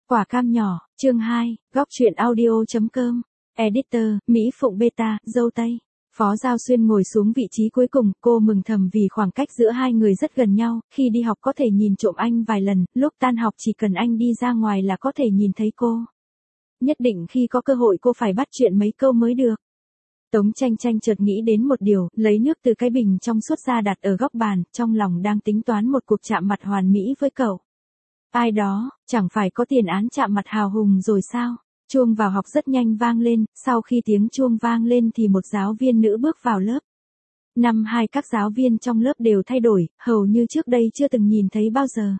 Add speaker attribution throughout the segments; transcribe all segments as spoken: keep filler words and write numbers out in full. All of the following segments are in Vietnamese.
Speaker 1: Quả cam nhỏ, chương hai, góc truyện audio.com. Editor, Mỹ Phụng Beta, dâu tây. Phó Giao Xuyên ngồi xuống vị trí cuối cùng, cô mừng thầm vì khoảng cách giữa hai người rất gần nhau, khi đi học có thể nhìn trộm anh vài lần, lúc tan học chỉ cần anh đi ra ngoài là có thể nhìn thấy cô. Nhất định khi có cơ hội cô phải bắt chuyện mấy câu mới được. Tống Tranh Tranh chợt nghĩ đến một điều, lấy nước từ cái bình trong suốt ra đặt ở góc bàn, trong lòng đang tính toán một cuộc chạm mặt hoàn mỹ với cậu. Ai đó, chẳng phải có tiền án chạm mặt hào hùng rồi sao? Chuông vào học rất nhanh vang lên, sau khi tiếng chuông vang lên thì một giáo viên nữ bước vào lớp. Năm hai các giáo viên trong lớp đều thay đổi, hầu như trước đây chưa từng nhìn thấy bao giờ.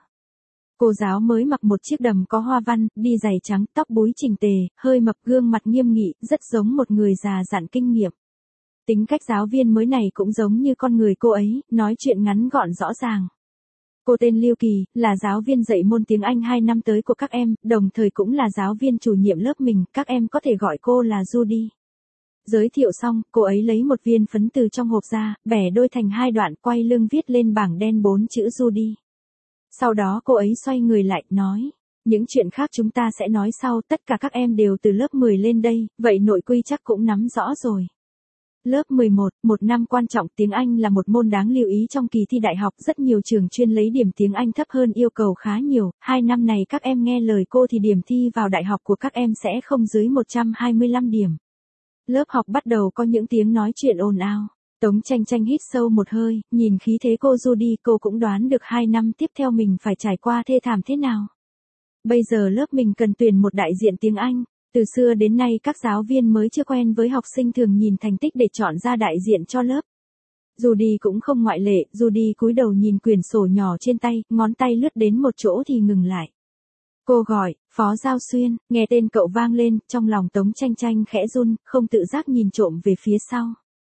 Speaker 1: Cô giáo mới mặc một chiếc đầm có hoa văn, đi giày trắng, tóc búi chỉnh tề, hơi mập, gương mặt nghiêm nghị, rất giống một người già dặn kinh nghiệm. Tính cách giáo viên mới này cũng giống như con người cô ấy, nói chuyện ngắn gọn rõ ràng. Cô tên Lưu Kỳ, là giáo viên dạy môn tiếng Anh hai năm tới của các em, đồng thời cũng là giáo viên chủ nhiệm lớp mình, các em có thể gọi cô là Judy. Giới thiệu xong, cô ấy lấy một viên phấn từ trong hộp ra, bẻ đôi thành hai đoạn, quay lưng viết lên bảng đen bốn chữ Judy. Sau đó cô ấy xoay người lại, nói, những chuyện khác chúng ta sẽ nói sau, tất cả các em đều từ lớp mười lên đây, vậy nội quy chắc cũng nắm rõ rồi. Lớp mười một, một năm quan trọng, tiếng Anh là một môn đáng lưu ý trong kỳ thi đại học, rất nhiều trường chuyên lấy điểm tiếng Anh thấp hơn yêu cầu khá nhiều, hai năm này các em nghe lời cô thì điểm thi vào đại học của các em sẽ không dưới một trăm hai mươi lăm điểm. Lớp học bắt đầu có những tiếng nói chuyện ồn ào. Tống Tranh Tranh hít sâu một hơi, nhìn khí thế cô Judy, cô cũng đoán được hai năm tiếp theo mình phải trải qua thê thảm thế nào. Bây giờ lớp mình cần tuyển một đại diện tiếng Anh. Từ xưa đến nay các giáo viên mới chưa quen với học sinh thường nhìn thành tích để chọn ra đại diện cho lớp. Judy cũng không ngoại lệ, Judy cúi đầu nhìn quyển sổ nhỏ trên tay, ngón tay lướt đến một chỗ thì ngừng lại. Cô gọi, Phó Giao Xuyên, nghe tên cậu vang lên, trong lòng Tống Tranh Tranh khẽ run, không tự giác nhìn trộm về phía sau.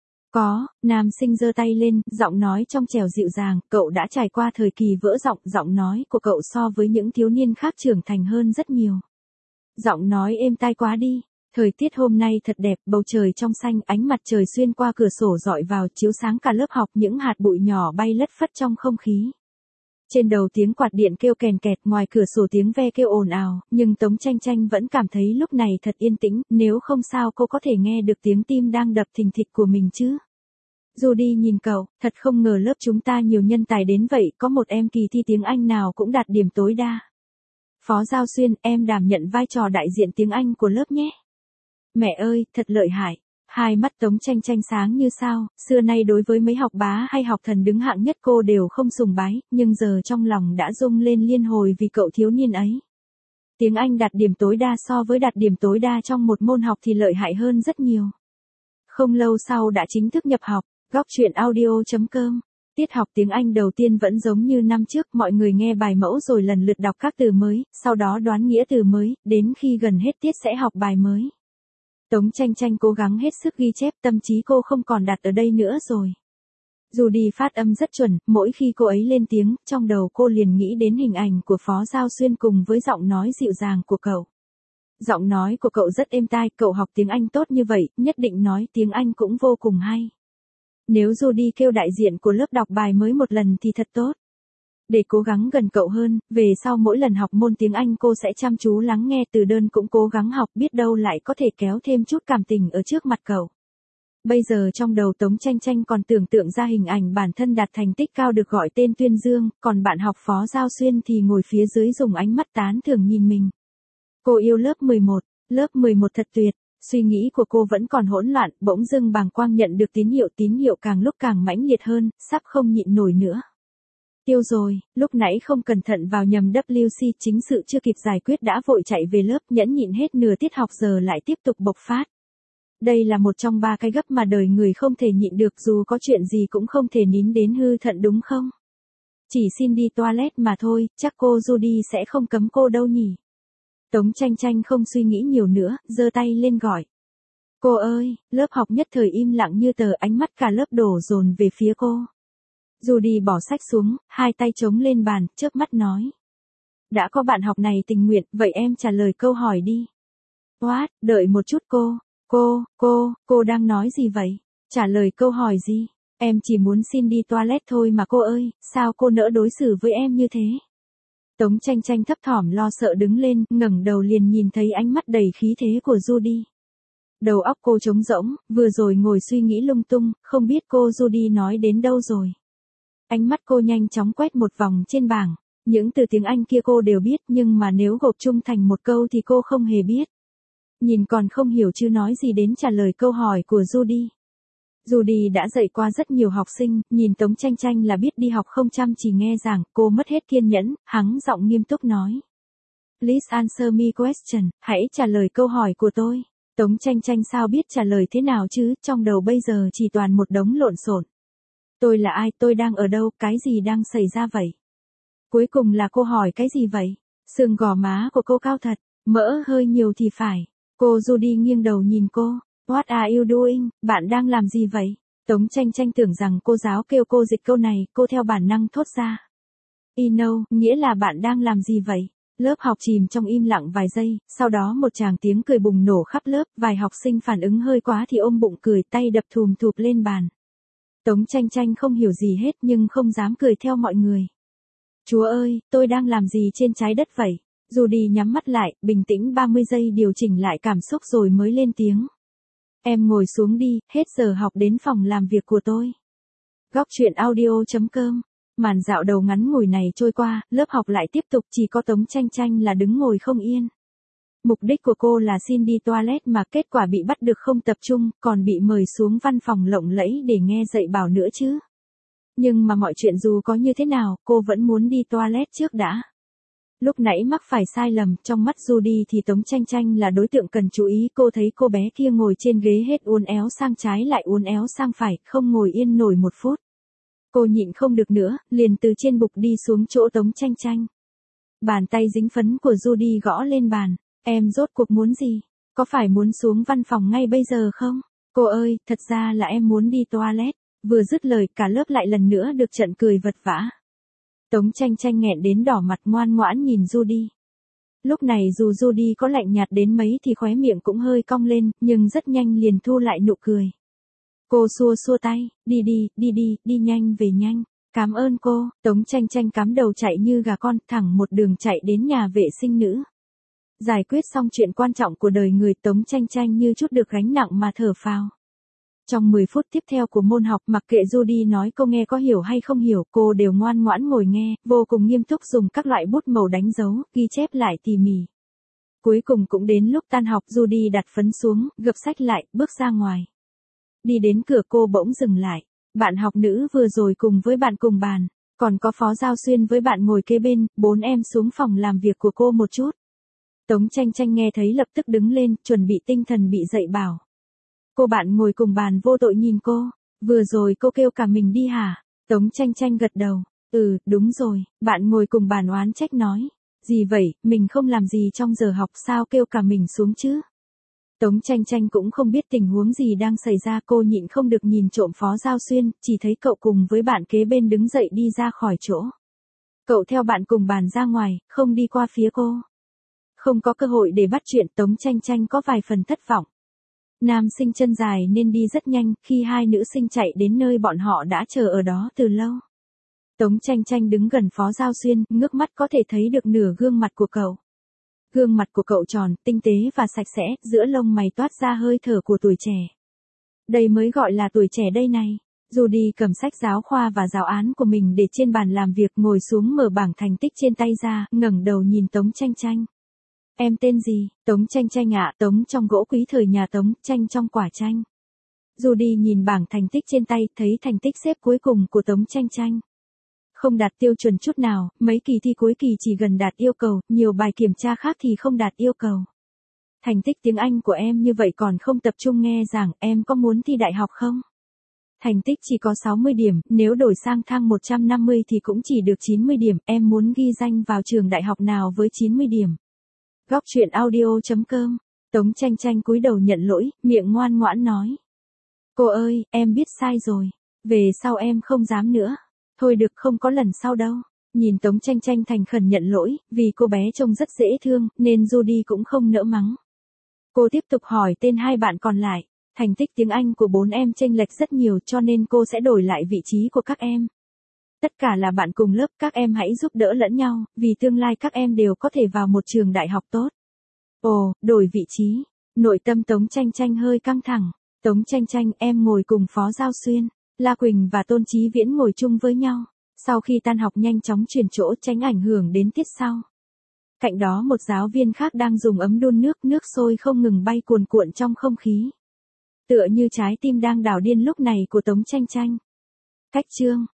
Speaker 1: Có, nam sinh giơ tay lên, giọng nói trong trẻo dịu dàng, cậu đã trải qua thời kỳ vỡ giọng, giọng nói của cậu so với những thiếu niên khác trưởng thành hơn rất nhiều. Giọng nói êm tai quá đi. Thời tiết hôm nay thật đẹp, bầu trời trong xanh, ánh mặt trời xuyên qua cửa sổ rọi vào, chiếu sáng cả lớp học, những hạt bụi nhỏ bay lất phất trong không khí. Trên đầu tiếng quạt điện kêu kèn kẹt, ngoài cửa sổ tiếng ve kêu ồn ào, nhưng Tống Tranh Tranh vẫn cảm thấy lúc này thật yên tĩnh, nếu không sao cô có thể nghe được tiếng tim đang đập thình thịch của mình chứ. Judy nhìn cậu, thật không ngờ lớp chúng ta nhiều nhân tài đến vậy, có một em kỳ thi tiếng Anh nào cũng đạt điểm tối đa. Phó Giao Xuyên, em đảm nhận vai trò đại diện tiếng Anh của lớp nhé. Mẹ ơi, thật lợi hại. Hai mắt Tống Tranh Tranh sáng như sao, xưa nay đối với mấy học bá hay học thần đứng hạng nhất cô đều không sùng bái, nhưng giờ trong lòng đã rung lên liên hồi vì cậu thiếu niên ấy. Tiếng Anh đạt điểm tối đa so với đạt điểm tối đa trong một môn học thì lợi hại hơn rất nhiều. Không lâu sau đã chính thức nhập học, góc truyện audio.com. Tiết học tiếng Anh đầu tiên vẫn giống như năm trước, mọi người nghe bài mẫu rồi lần lượt đọc các từ mới, sau đó đoán nghĩa từ mới, đến khi gần hết tiết sẽ học bài mới. Tống Tranh Tranh cố gắng hết sức ghi chép, tâm trí cô không còn đặt ở đây nữa rồi. Judy phát âm rất chuẩn, mỗi khi cô ấy lên tiếng, trong đầu cô liền nghĩ đến hình ảnh của Phó Giao Xuyên cùng với giọng nói dịu dàng của cậu. Giọng nói của cậu rất êm tai, cậu học tiếng Anh tốt như vậy, nhất định nói tiếng Anh cũng vô cùng hay. Nếu Judy kêu đại diện của lớp đọc bài mới một lần thì thật tốt. Để cố gắng gần cậu hơn, về sau mỗi lần học môn tiếng Anh cô sẽ chăm chú lắng nghe từ đơn cũng cố gắng học, biết đâu lại có thể kéo thêm chút cảm tình ở trước mặt cậu. Bây giờ trong đầu Tống Tranh Tranh còn tưởng tượng ra hình ảnh bản thân đạt thành tích cao được gọi tên tuyên dương, còn bạn học Phó Giao Xuyên thì ngồi phía dưới dùng ánh mắt tán thưởng nhìn mình. Cô yêu lớp mười một, lớp mười một thật tuyệt. Suy nghĩ của cô vẫn còn hỗn loạn, bỗng dưng bàng quang nhận được tín hiệu, tín hiệu càng lúc càng mãnh liệt hơn, sắp không nhịn nổi nữa. Tiêu rồi, lúc nãy không cẩn thận vào nhầm W C, chính sự chưa kịp giải quyết đã vội chạy về lớp, nhẫn nhịn hết nửa tiết học giờ lại tiếp tục bộc phát. Đây là một trong ba cái gấp mà đời người không thể nhịn được, dù có chuyện gì cũng không thể nín đến hư thận đúng không? Chỉ xin đi toilet mà thôi, chắc cô Judy sẽ không cấm cô đâu nhỉ? Tống Tranh Tranh không suy nghĩ nhiều nữa, giơ tay lên gọi. Cô ơi, lớp học nhất thời im lặng như tờ, ánh mắt cả lớp đổ dồn về phía cô. Judy bỏ sách xuống, hai tay chống lên bàn, chớp mắt nói. Đã có bạn học này tình nguyện, vậy em trả lời câu hỏi đi. What, đợi một chút cô, cô, cô, cô đang nói gì vậy? Trả lời câu hỏi gì? Em chỉ muốn xin đi toilet thôi mà cô ơi, sao cô nỡ đối xử với em như thế? Tống Chanh Chanh thấp thỏm lo sợ đứng lên, ngẩng đầu liền nhìn thấy ánh mắt đầy khí thế của Judy. Đầu óc cô trống rỗng, vừa rồi ngồi suy nghĩ lung tung, không biết cô Judy nói đến đâu rồi. Ánh mắt cô nhanh chóng quét một vòng trên bảng, những từ tiếng Anh kia cô đều biết nhưng mà nếu gộp chung thành một câu thì cô không hề biết. Nhìn còn không hiểu chứ nói gì đến trả lời câu hỏi của Judy. Judy đã dạy qua rất nhiều học sinh, nhìn Tống Chanh Chanh là biết đi học không chăm chỉ nghe giảng, cô mất hết kiên nhẫn, hắng giọng nghiêm túc nói. Please answer me question, hãy trả lời câu hỏi của tôi. Tống Chanh Chanh sao biết trả lời thế nào chứ, trong đầu bây giờ chỉ toàn một đống lộn xộn. Tôi là ai, tôi đang ở đâu, cái gì đang xảy ra vậy? Cuối cùng là cô hỏi cái gì vậy? Xương gò má của cô cao thật, mỡ hơi nhiều thì phải. Cô Judy nghiêng đầu nhìn cô. What are you doing? Bạn đang làm gì vậy? Tống Chanh Chanh tưởng rằng cô giáo kêu cô dịch câu này, cô theo bản năng thốt ra. I know, nghĩa là bạn đang làm gì vậy? Lớp học chìm trong im lặng vài giây, sau đó một tràng tiếng cười bùng nổ khắp lớp, vài học sinh phản ứng hơi quá thì ôm bụng cười, tay đập thùm thụp lên bàn. Tống Chanh Chanh không hiểu gì hết nhưng không dám cười theo mọi người. Chúa ơi, tôi đang làm gì trên trái đất vậy? Judy nhắm mắt lại, bình tĩnh ba mươi giây điều chỉnh lại cảm xúc rồi mới lên tiếng. Em ngồi xuống đi, hết giờ học đến phòng làm việc của tôi. Góc truyện audio chấm com. Màn dạo đầu ngắn ngủi này trôi qua, lớp học lại tiếp tục, chỉ có Tống Chanh Chanh là đứng ngồi không yên. Mục đích của cô là xin đi toilet mà kết quả bị bắt được không tập trung, còn bị mời xuống văn phòng lộng lẫy để nghe dạy bảo nữa chứ. Nhưng mà mọi chuyện dù có như thế nào, cô vẫn muốn đi toilet trước đã. Lúc nãy mắc phải sai lầm, trong mắt Judy thì Tống Chanh Chanh là đối tượng cần chú ý, cô thấy cô bé kia ngồi trên ghế hết uốn éo sang trái lại uốn éo sang phải, không ngồi yên nổi một phút. Cô nhịn không được nữa, liền từ trên bục đi xuống chỗ Tống Chanh Chanh. Bàn tay dính phấn của Judy gõ lên bàn, em rốt cuộc muốn gì? Có phải muốn xuống văn phòng ngay bây giờ không? Cô ơi, thật ra là em muốn đi toilet. Vừa dứt lời cả lớp lại lần nữa được trận cười vật vã. Tống Chanh Chanh nghẹn đến đỏ mặt ngoan ngoãn nhìn Judy. Lúc này dù Judy có lạnh nhạt đến mấy thì khóe miệng cũng hơi cong lên, nhưng rất nhanh liền thu lại nụ cười. Cô xua xua tay, đi đi, đi đi, đi nhanh về nhanh. Cảm ơn cô, Tống Chanh Chanh cắm đầu chạy như gà con, thẳng một đường chạy đến nhà vệ sinh nữ. Giải quyết xong chuyện quan trọng của đời người, Tống Chanh Chanh như chút được gánh nặng mà thở phào. Trong mười phút tiếp theo của môn học, mặc kệ Judy nói cô nghe có hiểu hay không hiểu, cô đều ngoan ngoãn ngồi nghe, vô cùng nghiêm túc dùng các loại bút màu đánh dấu, ghi chép lại tỉ mỉ. Cuối cùng cũng đến lúc tan học, Judy đặt phấn xuống, gập sách lại, bước ra ngoài. Đi đến cửa cô bỗng dừng lại. Bạn học nữ vừa rồi cùng với bạn cùng bàn, còn có Phó Giao Xuyên với bạn ngồi kế bên, bốn em xuống phòng làm việc của cô một chút. Tống Chanh Chanh nghe thấy lập tức đứng lên, chuẩn bị tinh thần bị dạy bảo. Cô bạn ngồi cùng bàn vô tội nhìn cô, vừa rồi cô kêu cả mình đi hả? Tống Chanh Chanh gật đầu, ừ, đúng rồi, bạn ngồi cùng bàn oán trách nói. Gì vậy, mình không làm gì trong giờ học sao kêu cả mình xuống chứ? Tống Chanh Chanh cũng không biết tình huống gì đang xảy ra, cô nhịn không được nhìn trộm Phó Giao Xuyên, chỉ thấy cậu cùng với bạn kế bên đứng dậy đi ra khỏi chỗ. Cậu theo bạn cùng bàn ra ngoài, không đi qua phía cô. Không có cơ hội để bắt chuyện, Tống Chanh Chanh có vài phần thất vọng. Nam sinh chân dài nên đi rất nhanh, khi hai nữ sinh chạy đến nơi bọn họ đã chờ ở đó từ lâu. Tống Chanh Chanh đứng gần Phó Giao Xuyên, ngước mắt có thể thấy được nửa gương mặt của cậu. Gương mặt của cậu tròn, tinh tế và sạch sẽ, giữa lông mày toát ra hơi thở của tuổi trẻ. Đây mới gọi là tuổi trẻ đây này. Judy cầm sách giáo khoa và giáo án của mình để trên bàn làm việc, ngồi xuống mở bảng thành tích trên tay ra, ngẩng đầu nhìn Tống Chanh Chanh. Em tên gì? Tống Chanh Chanh ạ, Tống trong gỗ quý thời nhà Tống, Chanh trong quả chanh. Judy nhìn bảng thành tích trên tay, thấy thành tích xếp cuối cùng của Tống Chanh Chanh. Không đạt tiêu chuẩn chút nào, mấy kỳ thi cuối kỳ chỉ gần đạt yêu cầu, nhiều bài kiểm tra khác thì không đạt yêu cầu. Thành tích tiếng Anh của em như vậy còn không tập trung nghe giảng, em có muốn thi đại học không? Thành tích chỉ có sáu mươi điểm, nếu đổi sang thang một trăm năm mươi thì cũng chỉ được chín mươi điểm, em muốn ghi danh vào trường đại học nào với chín mươi điểm? Góc truyện audio chấm com. Tống Chanh Chanh cúi đầu nhận lỗi, miệng ngoan ngoãn nói. Cô ơi, em biết sai rồi. Về sau em không dám nữa. Thôi được, không có lần sau đâu. Nhìn Tống Chanh Chanh thành khẩn nhận lỗi, vì cô bé trông rất dễ thương, nên Judy cũng không nỡ mắng. Cô tiếp tục hỏi tên hai bạn còn lại. Thành tích tiếng Anh của bốn em chênh lệch rất nhiều cho nên cô sẽ đổi lại vị trí của các em. Tất cả là bạn cùng lớp, các em hãy giúp đỡ lẫn nhau, vì tương lai các em đều có thể vào một trường đại học tốt. Ồ, đổi vị trí. Nội tâm Tống Chanh Chanh hơi căng thẳng. Tống Chanh Chanh, em ngồi cùng Phó Giao Xuyên. La Quỳnh và Tôn Chí Viễn ngồi chung với nhau. Sau khi tan học nhanh chóng chuyển chỗ tránh ảnh hưởng đến tiết sau. Cạnh đó một giáo viên khác đang dùng ấm đun nước, nước sôi không ngừng bay cuồn cuộn trong không khí. Tựa như trái tim đang đảo điên lúc này của Tống Chanh Chanh. Cách chương.